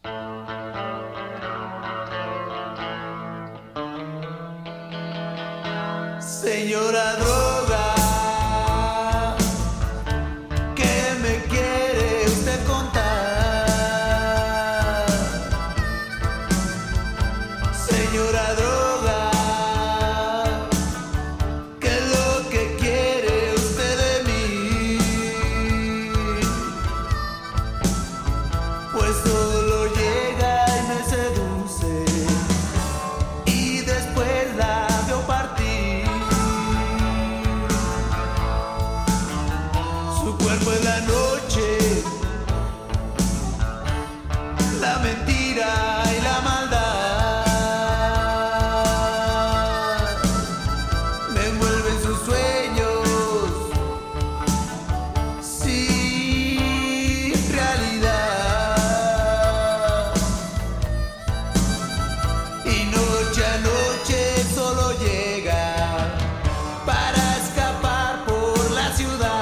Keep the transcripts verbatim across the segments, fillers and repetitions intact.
Señora droga, ¿qué me quiere usted contar? Señora droga, ¿qué es lo que quiere usted de mí? Pues solo llega y me seduce y después la veo partir. Su cuerpo en la noche, la mentira y la maldad me envuelven sus sueños sin realidad. Y noche a noche solo llega para escapar por la ciudad.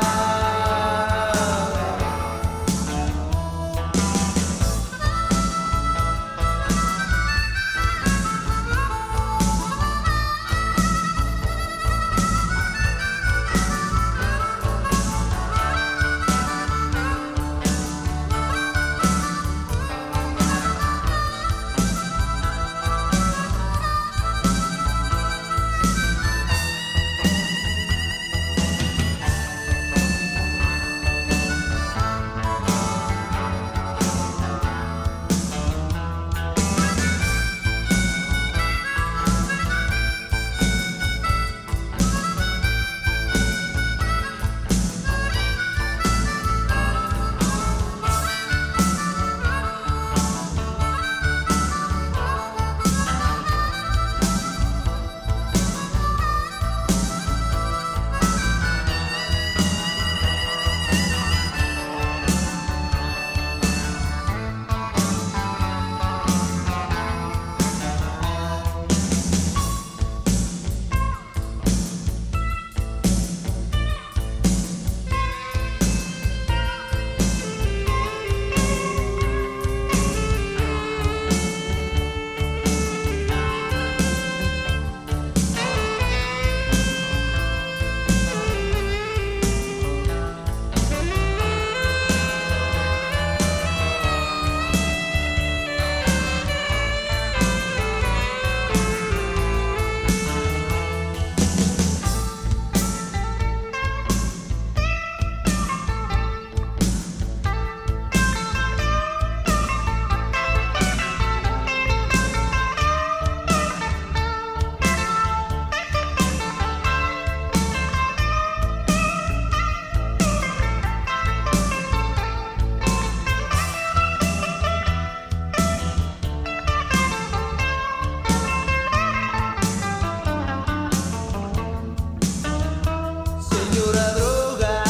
Señora droga,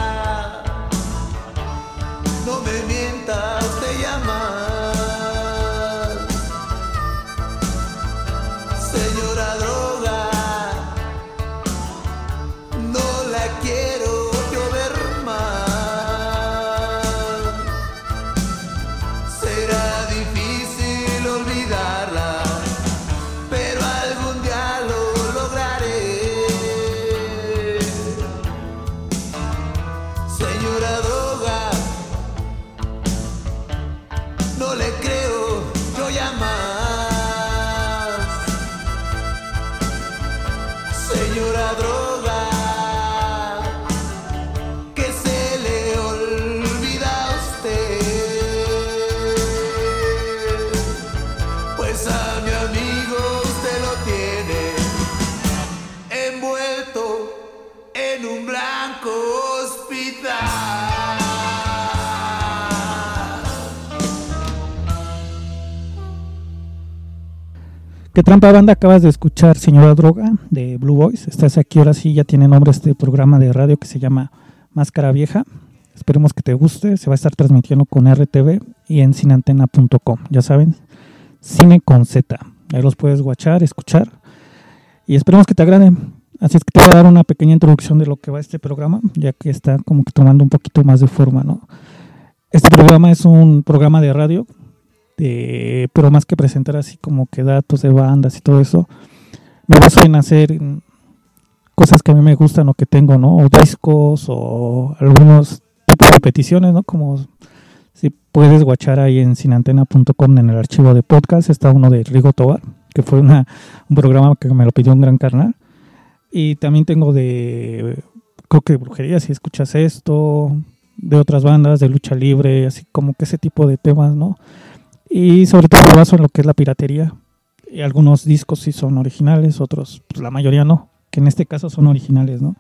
no me mienta, usted llama. Señora droga, no la quiero yo ver más. Será difícil olvidarla, pero algún día lo lograré. Señora droga, no le creo yo ya más. Señora droga, que se le olvida a usted, pues a mi amigo usted lo tiene envuelto en un blanco hospital. ¿Qué trampa, banda? Acabas de escuchar Señora Droga de Blue Boys. Estás aquí, ahora sí, ya tiene nombre este programa de radio que se llama Máscara Vieja. Esperemos que te guste. Se va a estar transmitiendo con R T V y en cineantena punto com. Ya saben, cine con Z. Ahí los puedes watchar, escuchar. Y esperemos que te agrade. Así es que te voy a dar una pequeña introducción de lo que va este programa, ya que está como que tomando un poquito más de forma, ¿no? Este programa es un programa de radio de, pero más que presentar así como que datos de bandas y todo eso, me baso en hacer cosas que a mí me gustan o que tengo, ¿no? O discos o algunos tipos de peticiones, ¿no? Como si puedes guachar ahí en sinantena punto com en el archivo de podcast, está uno de Rigo Tobar, que fue una, un programa que me lo pidió un gran carnal. Y también tengo de, creo que de brujería, si escuchas esto, de otras bandas, de lucha libre, así como que ese tipo de temas, ¿no? Y sobre todo me baso en lo que es la piratería. Y algunos discos sí son originales, otros, pues la mayoría no, que en este caso son originales, ¿no?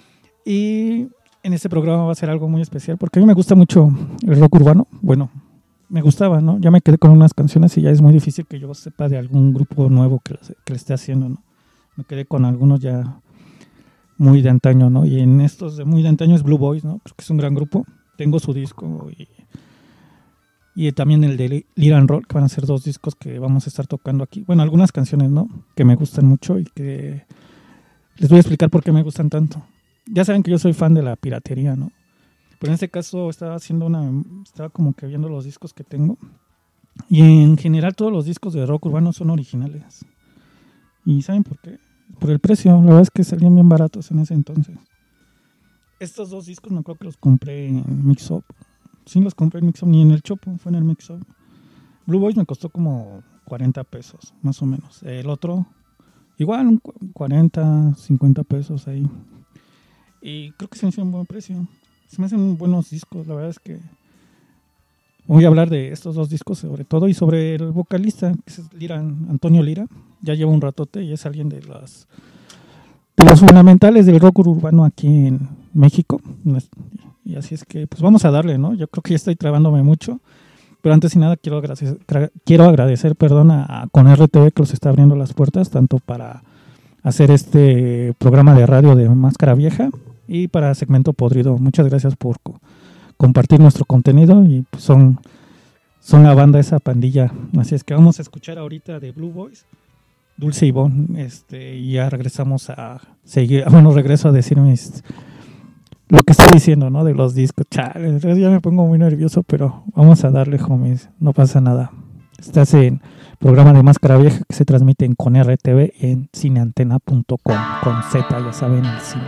Y en este programa va a ser algo muy especial, porque a mí me gusta mucho el rock urbano. Bueno, me gustaba, ¿no? Ya me quedé con unas canciones y ya es muy difícil que yo sepa de algún grupo nuevo que, que le esté haciendo, ¿no? Me quedé con algunos ya muy de antaño, ¿no? Y en estos de muy de antaño es Blue Boys, ¿no? Porque es un gran grupo. Tengo su disco y, y también el de Lira and Roll, que van a ser dos discos que vamos a estar tocando aquí. Bueno, algunas canciones, ¿no? Que me gustan mucho y que les voy a explicar por qué me gustan tanto. Ya saben que yo soy fan de la piratería, ¿no? Pero en este caso estaba haciendo una, estaba como que viendo los discos que tengo. Y en general todos los discos de rock urbano son originales. ¿Y saben por qué? Por el precio, la verdad es que salían bien baratos en ese entonces. Estos dos discos me acuerdo que los compré en Mix Up. Sí, los compré en Mix Up, ni en el Chopo, fue en el Mix Up. Blue Boys me costó como cuarenta pesos, más o menos. El otro, igual, un cuarenta, cincuenta pesos ahí. Y creo que se me hizo un buen precio. Se me hacen buenos discos, la verdad es que voy a hablar de estos dos discos sobre todo y sobre el vocalista, que es Lira, Antonio Lira. Ya lleva un ratote y es alguien de las de los fundamentales del rock urbano aquí en México. Y así es que pues vamos a darle, ¿no? Yo creo que ya estoy trabándome mucho, pero antes y nada quiero agradecer, quiero agradecer perdón, a, a Con R T V que los está abriendo las puertas, tanto para hacer este programa de radio de Máscara Vieja y para Segmento Podrido. Muchas gracias por co- compartir nuestro contenido y pues son, son la banda, esa pandilla. Así es que vamos a escuchar ahorita de Blue Boys, Dulce y Bon, este, y ya regresamos a seguir, bueno, regreso a decir mis, lo que estoy diciendo, ¿no? De los discos. Chale, ya me pongo muy nervioso, pero vamos a darle, homies, no pasa nada. Estás en programa de Máscara Vieja que se transmite en Con R T V en cineantena punto com, con Z, ya saben, el cine.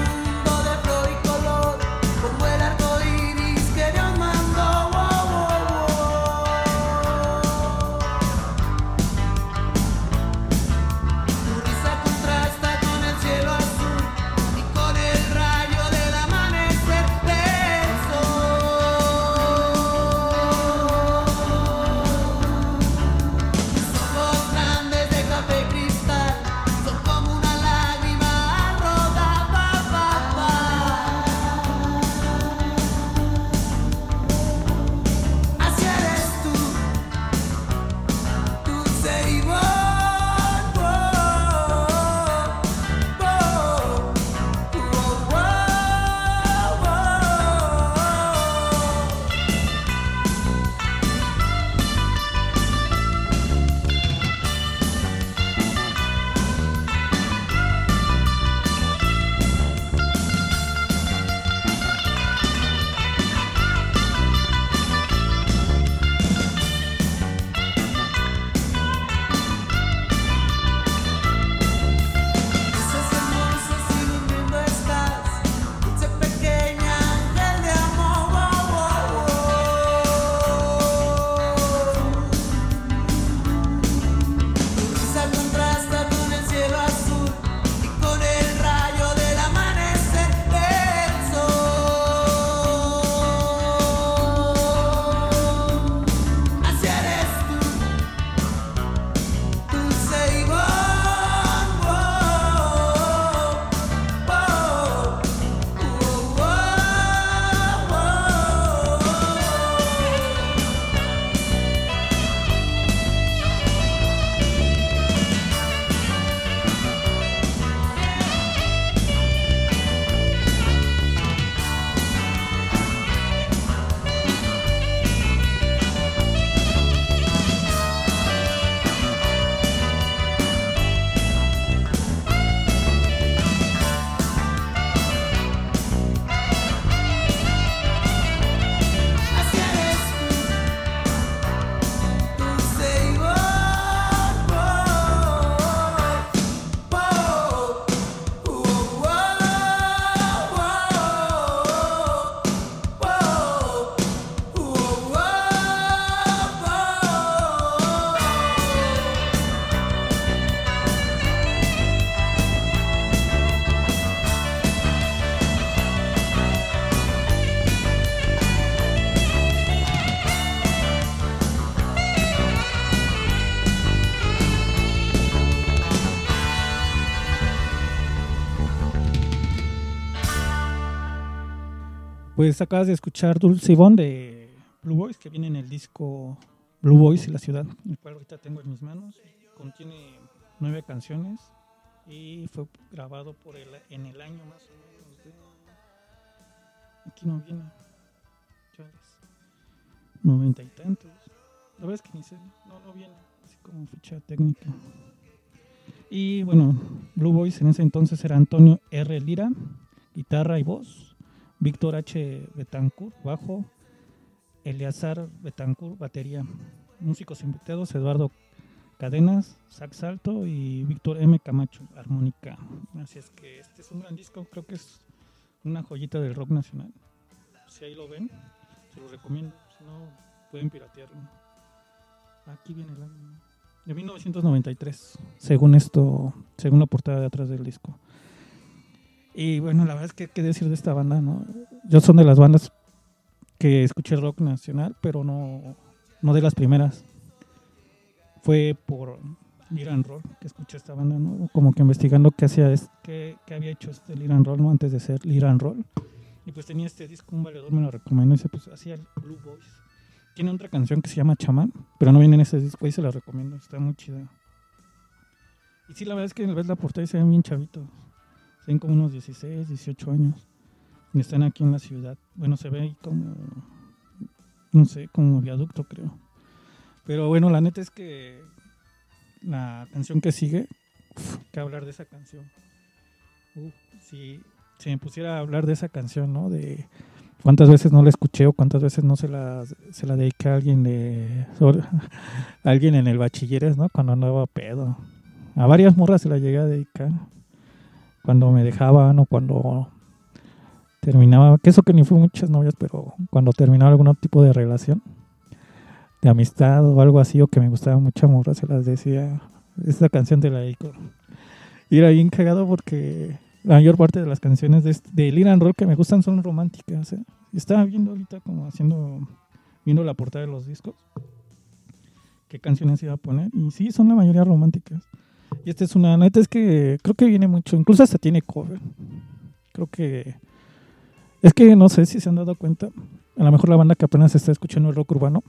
Como el arco iris que Dios mandó, wow, wow, wow. Pues acabas de escuchar Dulce Ivón de Blue Boys, que viene en el disco Blue Boys y la ciudad, el cual ahorita tengo en mis manos. Contiene nueve canciones y fue grabado por el, en el año más o menos de... Aquí no viene. Noventa y tantos. La verdad es que ni sé. No, no viene. Así como ficha técnica. Y bueno, Blue Boys en ese entonces era Antonio R. Lira, guitarra y voz. Víctor H. Betancourt, bajo. Eleazar Betancourt, batería. Músicos invitados: Eduardo Cadenas, sax alto, y Víctor M. Camacho, armónica. Así es que este es un gran disco. Creo que es una joyita del rock nacional. Si ahí lo ven, se lo recomiendo. Si no, pueden piratearlo. Aquí viene el año de mil novecientos noventa y tres, según esto, según la portada de atrás del disco. Y bueno, la verdad es que qué decir de esta banda, ¿no? Yo son de las bandas que escuché rock nacional, pero no, no de las primeras. Fue por Lira and Roll que escuché esta banda, ¿no? Como que investigando qué hacía, qué, qué había hecho este Lira and Roll, ¿no? Antes de ser Lira and Roll. Y pues tenía este disco, un valedor me lo recomendó y se pues hacía el Blue Boys. Tiene otra canción que se llama Chamán, pero no viene en ese disco, ahí se la recomiendo, está muy chida. Y sí, la verdad es que ves la portada y se ven bien chavitos. Se ven como unos dieciséis, dieciocho años. Y están aquí en la ciudad. Bueno, se ve ahí como, no sé, como viaducto, creo. Pero bueno, la neta es que la canción que sigue, uf, que hablar de esa canción. Uf, si, si me pusiera a hablar de esa canción, ¿no? De cuántas veces no la escuché o cuántas veces no se la, se la dediqué a alguien, de, sobre, a alguien en el bachilleres, ¿no? Cuando andaba pedo. A varias morras se la llegué a dedicar. Cuando me dejaban o cuando terminaba, que eso que ni fue muchas novias, pero cuando terminaba algún tipo de relación, de amistad o algo así, o que me gustaba mucha morra, se las decía, esta canción te la dedico. Y era bien cagado porque la mayor parte de las canciones de, este, de Lira and Roll que me gustan son románticas, ¿eh? Estaba viendo ahorita como haciendo, viendo la portada de los discos, qué canciones iba a poner, y sí, son la mayoría románticas. Y esta es una, neta es que creo que viene mucho, incluso hasta tiene cover. Creo que, es que no sé si se han dado cuenta, a lo mejor la banda que apenas está escuchando el rock urbano,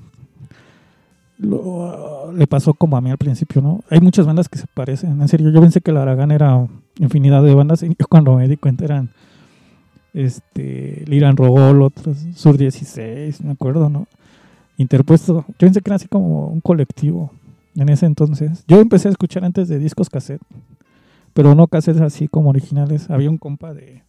Lo, uh, le pasó como a mí al principio, ¿no? Hay muchas bandas que se parecen, en serio. Yo pensé que la Aragán era infinidad de bandas y yo cuando me di cuenta eran este, Lira and Roll, otros Sur dieciséis, me acuerdo, ¿no? Interpuesto. Yo pensé que era así como un colectivo en ese entonces. Yo empecé a escuchar antes de discos cassette, pero no cassettes así como originales. Había un compa de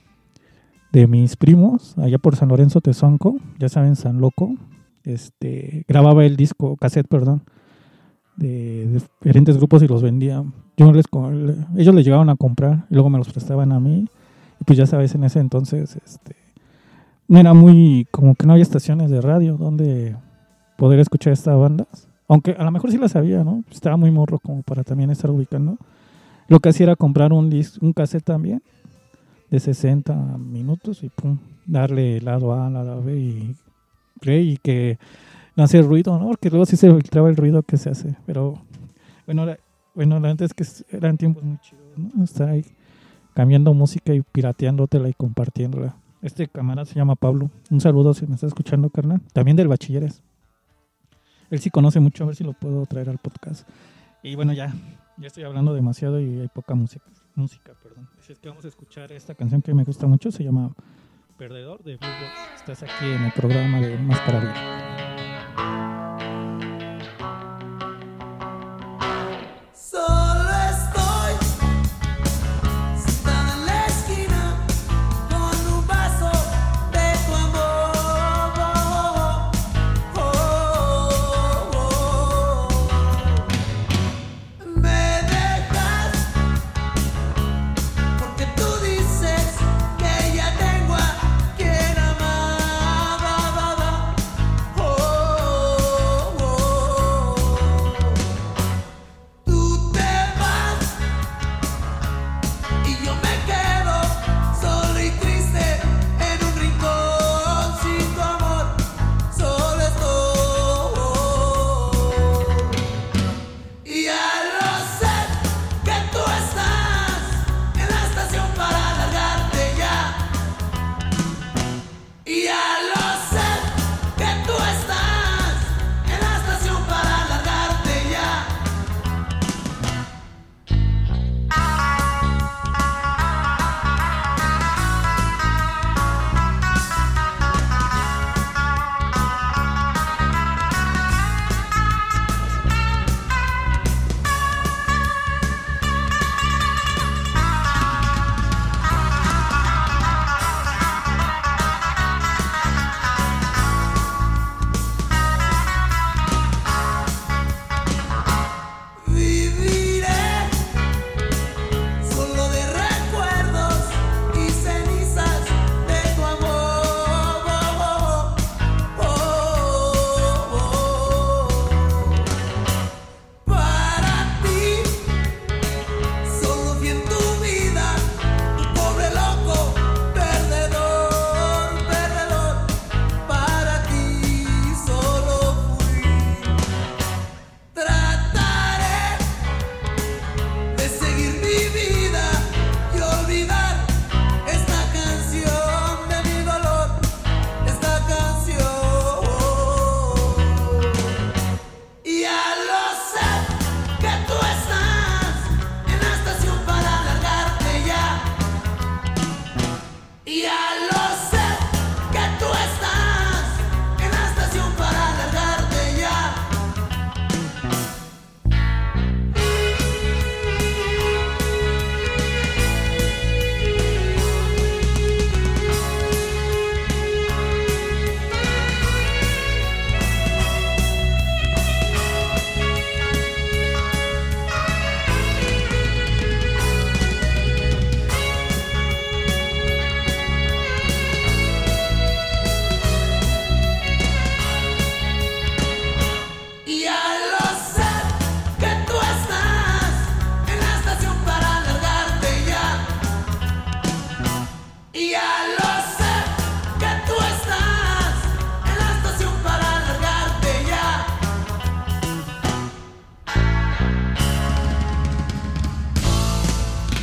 de mis primos allá por San Lorenzo Tezonco, ya saben, San Loco. Este, grababa el disco, cassette, perdón, de, de diferentes grupos y los vendía. Yo les, ellos les llegaban a comprar y luego me los prestaban a mí. Y pues ya sabes, en ese entonces este, no era muy, como que no había estaciones de radio donde poder escuchar estas bandas. Aunque a lo mejor sí las sabía, ¿no? Estaba muy morro como para también estar ubicando. Lo que hacía era comprar un, disc, un cassette también de sesenta minutos y pum, darle lado A, lado B y y que no hace ruido, ¿no? Porque luego sí se filtraba el ruido que se hace. Pero bueno, la, bueno, la verdad es que eran tiempos muy chidos, ¿no? Estar ahí cambiando música y pirateándotela y compartiéndola. Este camarada se llama Pablo. Un saludo si me está escuchando, carnal. También del bachilleres. Él sí conoce mucho, a ver si lo puedo traer al podcast. Y bueno, ya, ya estoy hablando demasiado y hay poca música. música perdón. Así es que vamos a escuchar esta canción que me gusta mucho. Se llama Perdedor de Blue Boys. Estás aquí en el programa de Máscara Vieja. Oh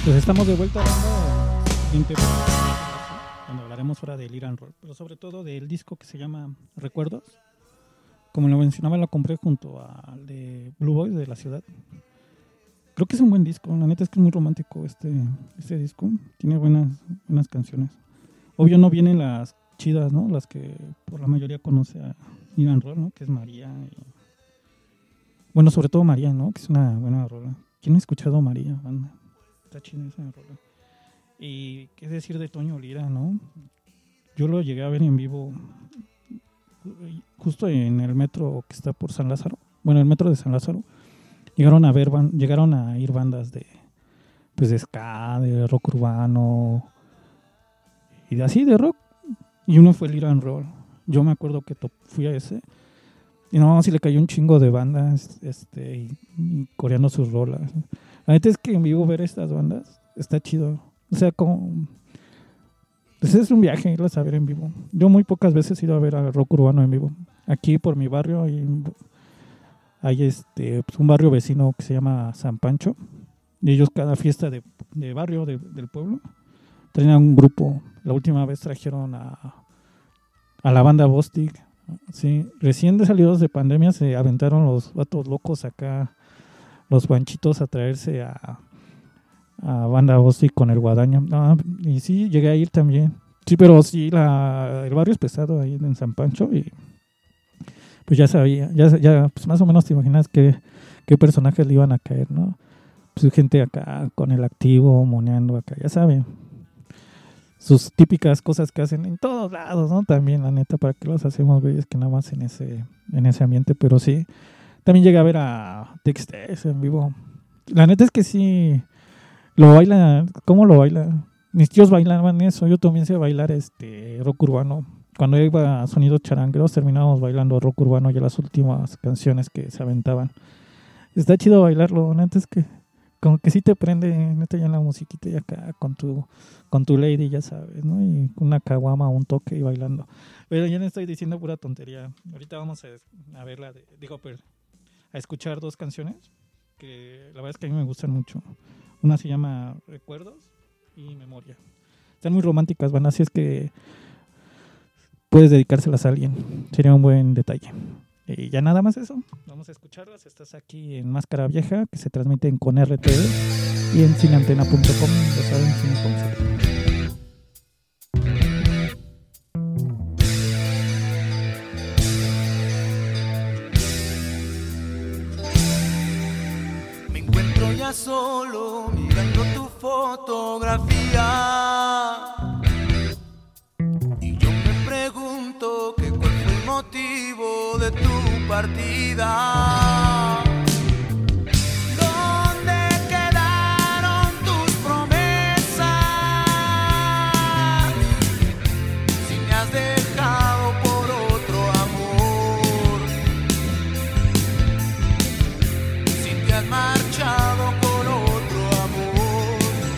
Pues estamos de vuelta hablando del siguiente bloque, cuando hablaremos fuera del Iran Roll, pero sobre todo del disco que se llama Recuerdos. Como lo mencionaba, lo compré junto al de Blue Boys de la ciudad. Creo que es un buen disco, la neta es que es muy romántico este, este disco, tiene buenas, buenas canciones. Obvio no vienen las chidas, ¿no? Las que por la mayoría conoce a Iran Roll, ¿no? Que es María. Y... Bueno, sobre todo María, ¿no? Que es una buena rola. ¿Quién no ha escuchado María, banda? Está chida esa rola. Y qué decir de Toño Lira, ¿no? Yo lo llegué a ver en vivo justo en el metro que está por San Lázaro. Bueno, el metro de San Lázaro. Llegaron a ver, van, llegaron a ir bandas de, pues de ska, de rock urbano y de así de rock. Y uno fue el Iran Roll. Yo me acuerdo que to- fui a ese y no, sí le cayó un chingo de bandas, este, y, y coreando sus rolas. La neta es que en vivo ver estas bandas está chido. O sea, como pues es un viaje irlas a ver en vivo. Yo muy pocas veces he ido a ver a rock urbano en vivo. Aquí por mi barrio hay, hay este, pues un barrio vecino que se llama San Pancho. Y ellos cada fiesta de, de barrio de, del pueblo traen a un grupo. La última vez trajeron a, a la banda Bostic. Sí, recién de salidos de pandemia se aventaron los vatos locos acá, los guanchitos, a traerse a, a banda Bostic con el Guadaña. No, y sí, llegué a ir también. Sí, pero sí, la, el barrio es pesado ahí en San Pancho y pues ya sabía, ya, ya pues más o menos te imaginas qué, qué personajes le iban a caer, ¿no? Pues gente acá con el activo, moneando acá, ya saben. Sus típicas cosas que hacen en todos lados, ¿no? También, la neta, ¿para qué los hacemos, güey? Es que nada más en ese, en ese ambiente, pero sí. También llegué a ver a Textes en vivo. La neta es que sí, lo baila, ¿cómo lo baila? Mis tíos bailaban eso, yo también sé bailar este rock urbano. Cuando iba a Sonidos Charangueros terminábamos bailando rock urbano ya las últimas canciones que se aventaban. Está chido bailarlo, la neta es que como que sí te prende, neta, ya en la musiquita y acá con tu, con tu lady, ya sabes, ¿no? Y con una caguama, un toque y bailando. Pero yo no estoy diciendo pura tontería. Ahorita vamos a, a verla, de, digo, pero, a escuchar dos canciones que la verdad es que a mí me gustan mucho. Una se llama Recuerdos y Memoria. Están muy románticas, van, así es que puedes dedicárselas a alguien. Sería un buen detalle. Y ya nada más eso, vamos a escucharlas. Estás aquí en Máscara Vieja, que se transmiten con R T V y en cineantena punto com, ya saben, Cine Concept. Me encuentro ya solo mirando tu fotografía y yo me pregunto que cuál fue el motivo de tu partida. ¿Dónde quedaron tus promesas? Si me has dejado por otro amor, si te has marchado con otro amor.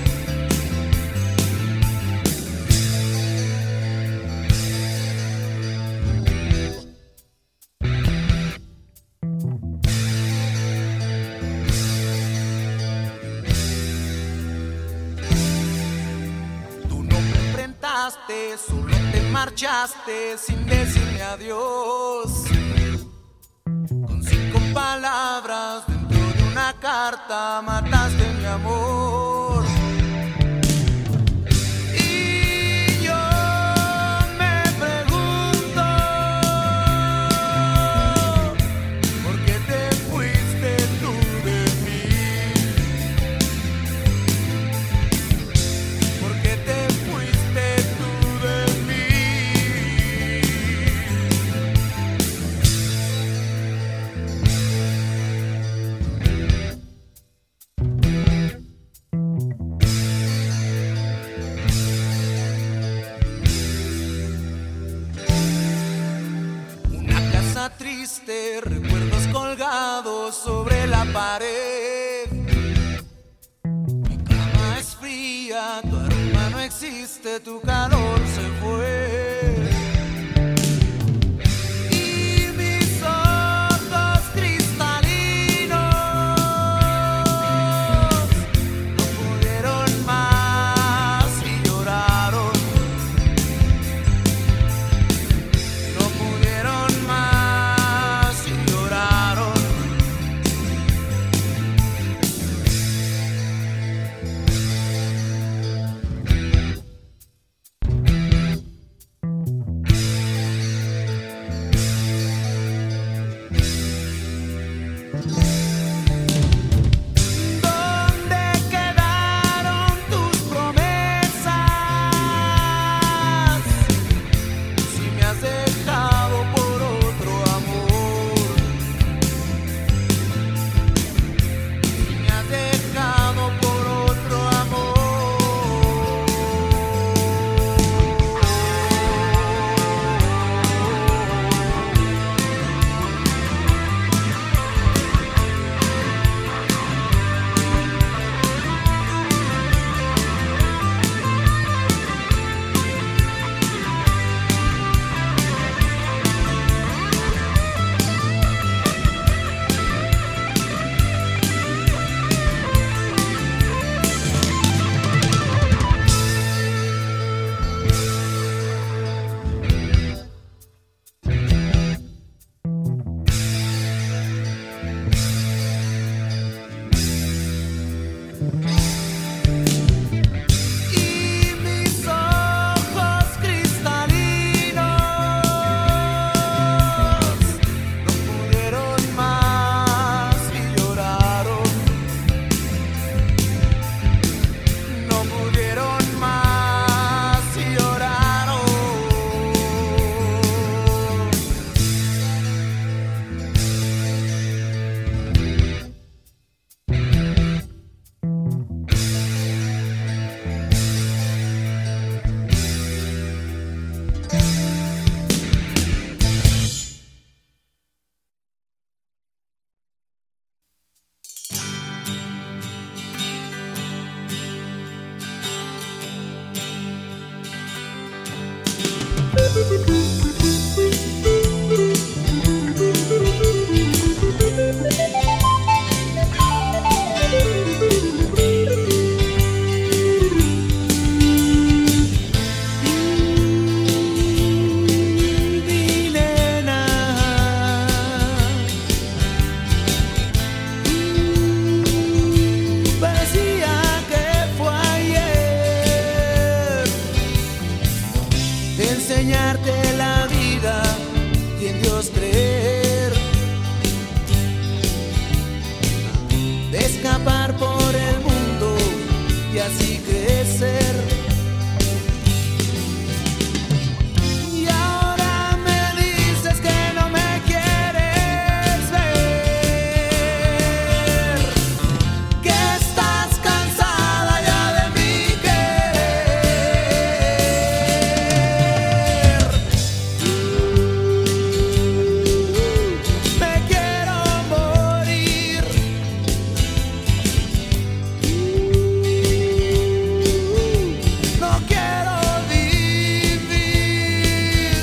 Solo te marchaste sin decirme adiós. Con cinco palabras dentro de una carta mataste mi amor. Y yo me pregunto ¿por qué te fuiste tú de mí? ¿Por qué te fuiste tú de mí? Una casa triste, recuerdos colgados sobre la pared. Mi cama es fría, tu aroma no existe, tu calor se fue. Y mis ojos cristalinos no pudieron enseñarte la vida y en Dios creer, de escapar por el mundo y así crecer. Y ahora me dices que no me quieres ver, que estás cansada ya de mi querer. Me quiero morir. No quiero vivir.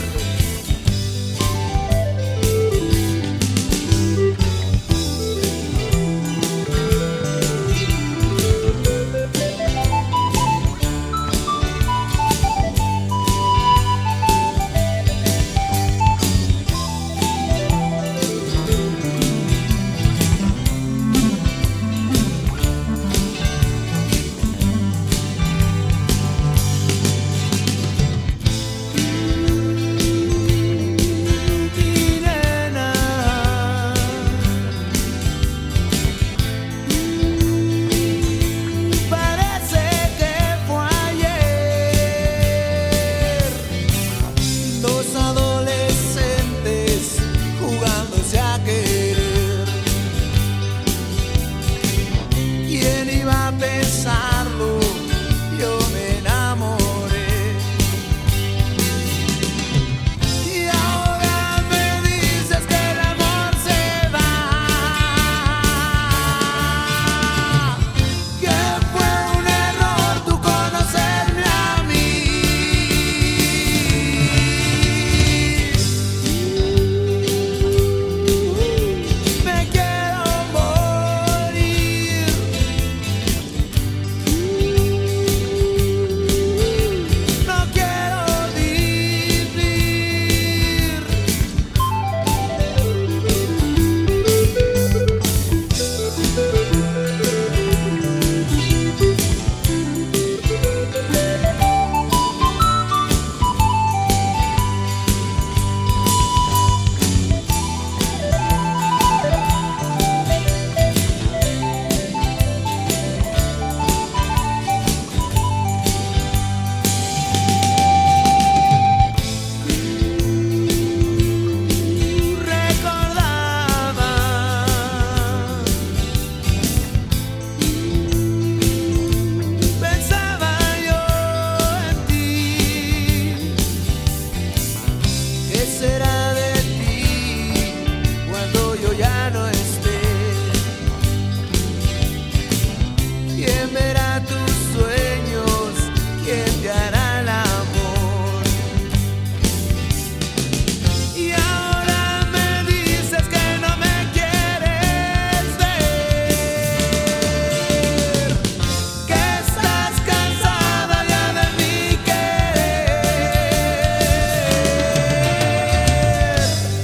Mi nena, parece que fue ayer, dos adolescentes jugándose a querer. ¿Quién iba a pensarlo? Yo me enamoré. Y ahora me dices que el amor se va, que fue un error tú conocerme a mí. Me quiero morir. No quiero vivir. Recordaba pensaba yo en ti. ¿Qué será de ti cuando yo ya no esté? ¿Quién verá tus sueños? ¿Quién te hará el amor? Y ahora me dices que no me quieres ver, que estás cansada ya de mi querer.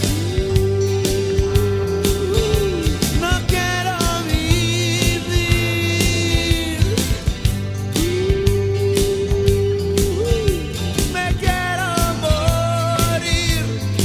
No quiero vivir. Me quiero morir.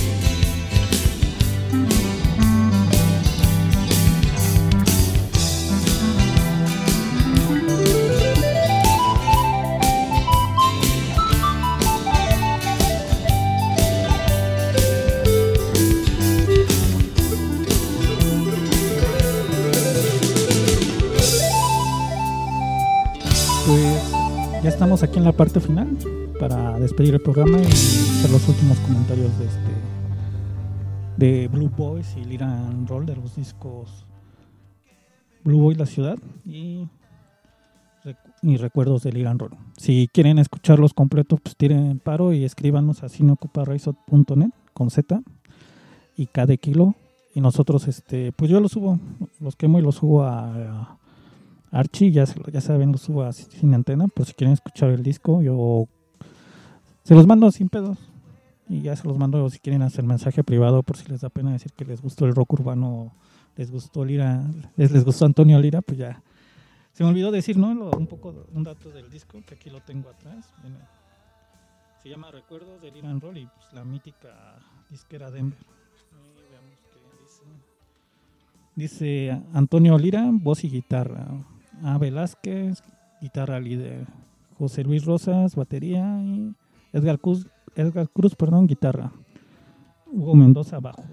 Pues ya estamos aquí en la parte final para despedir el programa y hacer los últimos comentarios de este de Blue Boys y Lira and Roll, de los discos Blue Boys La Ciudad y, recu- y recuerdos de Lira and Roll. Si quieren escucharlos completos, pues tiren paro y escríbanos a cineocuparraizot punto net con Z y K de kilo. Y nosotros, este, pues yo los subo, los quemo y los subo a, a Archie, ya, se- ya saben, los subo a Sin Antena, por si quieren escuchar el disco, yo se los mando sin pedos. Y ya se los mando si quieren hacer mensaje privado, por si les da pena decir que les gustó el rock urbano, les gustó Lira, les, les gustó Antonio Lira, pues ya. Se me olvidó decir, ¿no? Lo- un poco, un dato del disco, que aquí lo tengo atrás. Miren. Se llama Recuerdos del Irán Roll y pues, la mítica disquera Denver. Y veamos qué dice. Dice Antonio Lira, voz y guitarra. A Velázquez, guitarra líder. José Luis Rosas, batería. Y Edgar Cruz, Edgar Cruz perdón, guitarra. Hugo Mendoza, bajo.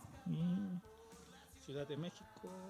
Y Ciudad de México.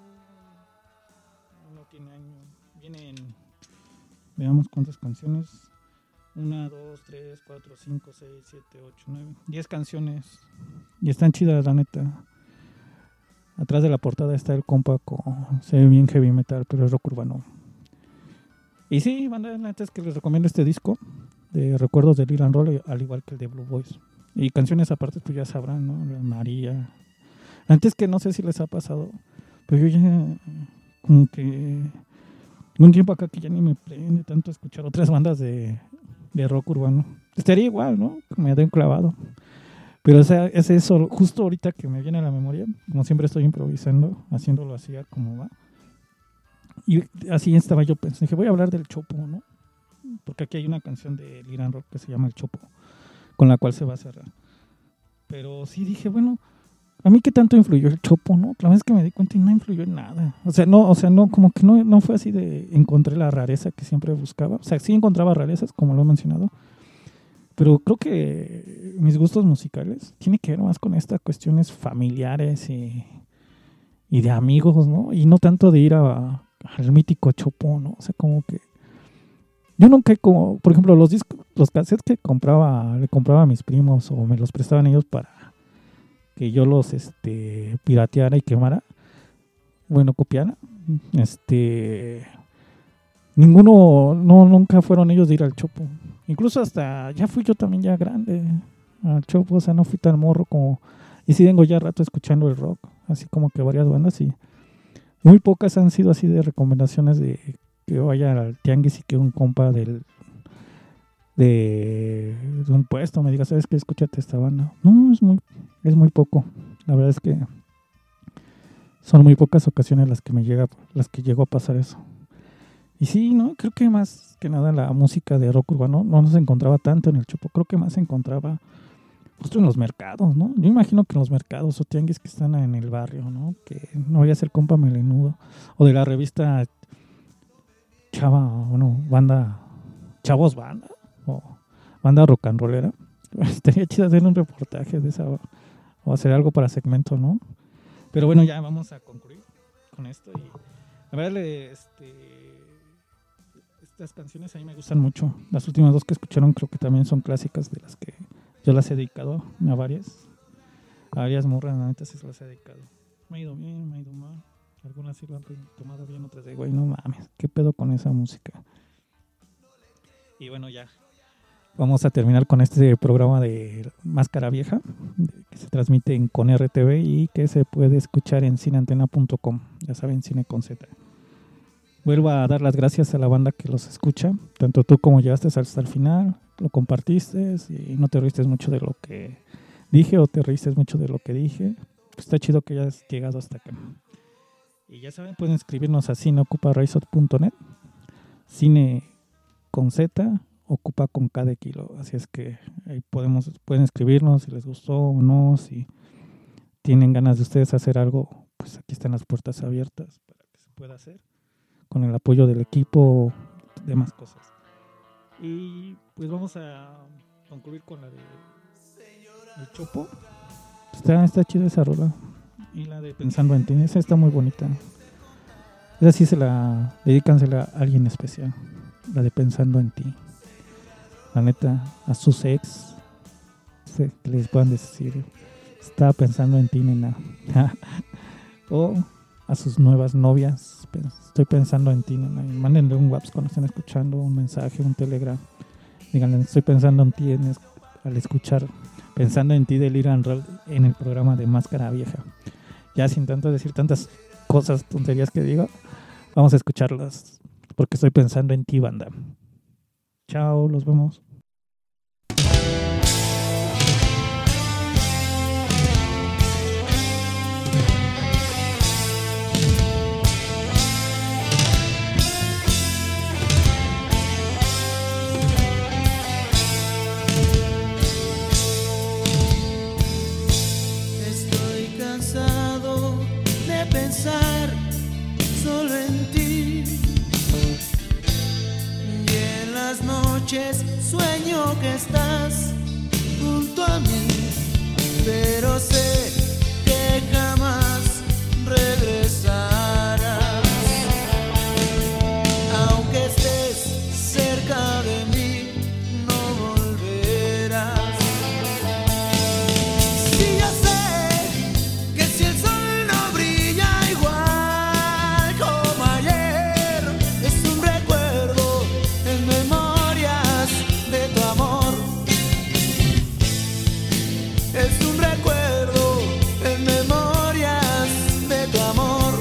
No tiene año. Vienen, veamos cuántas canciones. Una, dos, tres, cuatro, cinco, seis, siete, ocho, nueve, diez canciones. Y están chidas, la neta. Atrás de la portada está el compa con... Se ve bien heavy metal, pero es rock urbano. Y sí, banda, la neta es que les recomiendo este disco de Recuerdos del Irán Roll, al igual que el de Blue Boys. Y canciones aparte, pues ya sabrán, ¿no? María. Antes que no sé si les ha pasado, pero yo ya... Como que... Un tiempo acá que ya ni me prende tanto escuchar otras bandas de... de rock urbano. Estaría igual, ¿no? Me da un clavado. Pero o sea, es eso, justo ahorita que me viene a la memoria, como siempre estoy improvisando, haciéndolo así a como va. Y así estaba yo pensando, dije, voy a hablar del Chopo, ¿no? Porque aquí hay una canción de Irán Rock que se llama El Chopo, con la cual se va a cerrar. Pero sí dije, bueno, a mí qué tanto influyó el Chopo, ¿no? La vez que me di cuenta y no influyó en nada. O sea, no, o sea, no, como que no, no fue así de encontré la rareza que siempre buscaba. O sea, sí encontraba rarezas, como lo he mencionado. Pero creo que mis gustos musicales tienen que ver más con estas cuestiones familiares y, y de amigos, ¿no? Y no tanto de ir a, al mítico Chopo, ¿no? O sea, como que yo nunca, como, por ejemplo, los discos, los cassettes que compraba, le compraba a mis primos o me los prestaban ellos para que yo los este pirateara y quemara, bueno, copiara, este ninguno, no, nunca fueron ellos de ir al Chopo. Incluso hasta, ya fui yo también ya grande al Chopo, o sea, no fui tan morro como, y sí tengo ya rato escuchando el rock, así como que varias bandas, y muy pocas han sido así de recomendaciones de que vaya al tianguis y que un compa del de, de un puesto me diga, ¿sabes qué? Escúchate esta banda. No, es muy, es muy poco, la verdad es que son muy pocas ocasiones las que me llega, las que llegó a pasar eso. Y sí, ¿no? Creo que más que nada la música de rock urbano no se encontraba tanto en el Chopo. Creo que más se encontraba justo en los mercados, ¿no? Yo imagino que en los mercados o tianguis que están en el barrio, ¿no? Que no vaya a ser compa melenudo. O de la revista Chava, bueno, banda, Chavos Banda, o banda rock and rollera. Estaría chido hacer un reportaje de esa, o hacer algo para segmento, ¿no? Pero bueno, ya vamos a concluir con esto. Y la verdad, este... estas canciones a mí me gustan mucho. Las últimas dos que escucharon creo que también son clásicas de las que yo las he dedicado a varias. A varias morras, la neta sí se las he dedicado. Me ha ido bien, me ha ido mal. Algunas sí lo han tomado bien, otras de güey, no mames, ¿qué pedo con esa música? Y bueno, ya. Vamos a terminar con este programa de Máscara Vieja, que se transmite en Con R T V y que se puede escuchar en cineantena punto com. Ya saben, cine con Z. Vuelvo a dar las gracias a la banda que los escucha, tanto tú como llegaste hasta el final, lo compartiste y no te reíste mucho de lo que dije o te reíste mucho de lo que dije. Pues está chido que hayas llegado hasta acá. Y ya saben, pueden escribirnos a cine ocupa raizot punto net, cine con Z, ocupa con K de kilo. Así es que ahí podemos, pueden escribirnos si les gustó o no, si tienen ganas de ustedes hacer algo, pues aquí están las puertas abiertas para que se pueda hacer, con el apoyo del equipo, demás cosas. Y pues vamos a concluir con la de El Chopo. Está, está chida esa rola. Y la de Pensando en ti, esa está muy bonita. Esa sí se la dedícansela a alguien especial. La de Pensando en ti. La neta, a sus ex, que les puedan decir, estaba pensando en ti, nena. O a sus nuevas novias, estoy pensando en ti, nena. Y mándenle un WhatsApp cuando estén escuchando, un mensaje, un Telegram. Díganle, estoy pensando en ti en es, al escuchar Pensando en ti del Irán Roll en el programa de Máscara Vieja. Ya sin tanto decir tantas cosas, tonterías que digo, vamos a escucharlas porque estoy pensando en ti, banda. Chao, los vemos. las noches sueño que estás junto a mí, pero sé que jamás regresarás. Aunque estés cerca de mí, no volverás. Sí, yo sé que si el sol no brilla igual como ayer, es un recuerdo en memorias de tu amor. Es un recuerdo en memorias de tu amor.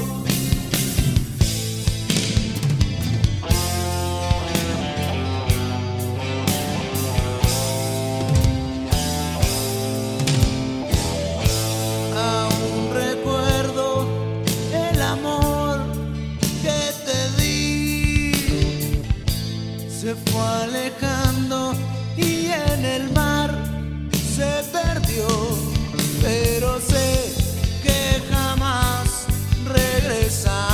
Aún recuerdo el amor que te di. Se fue alejando y en el mar se perdió, pero sé que jamás regresará.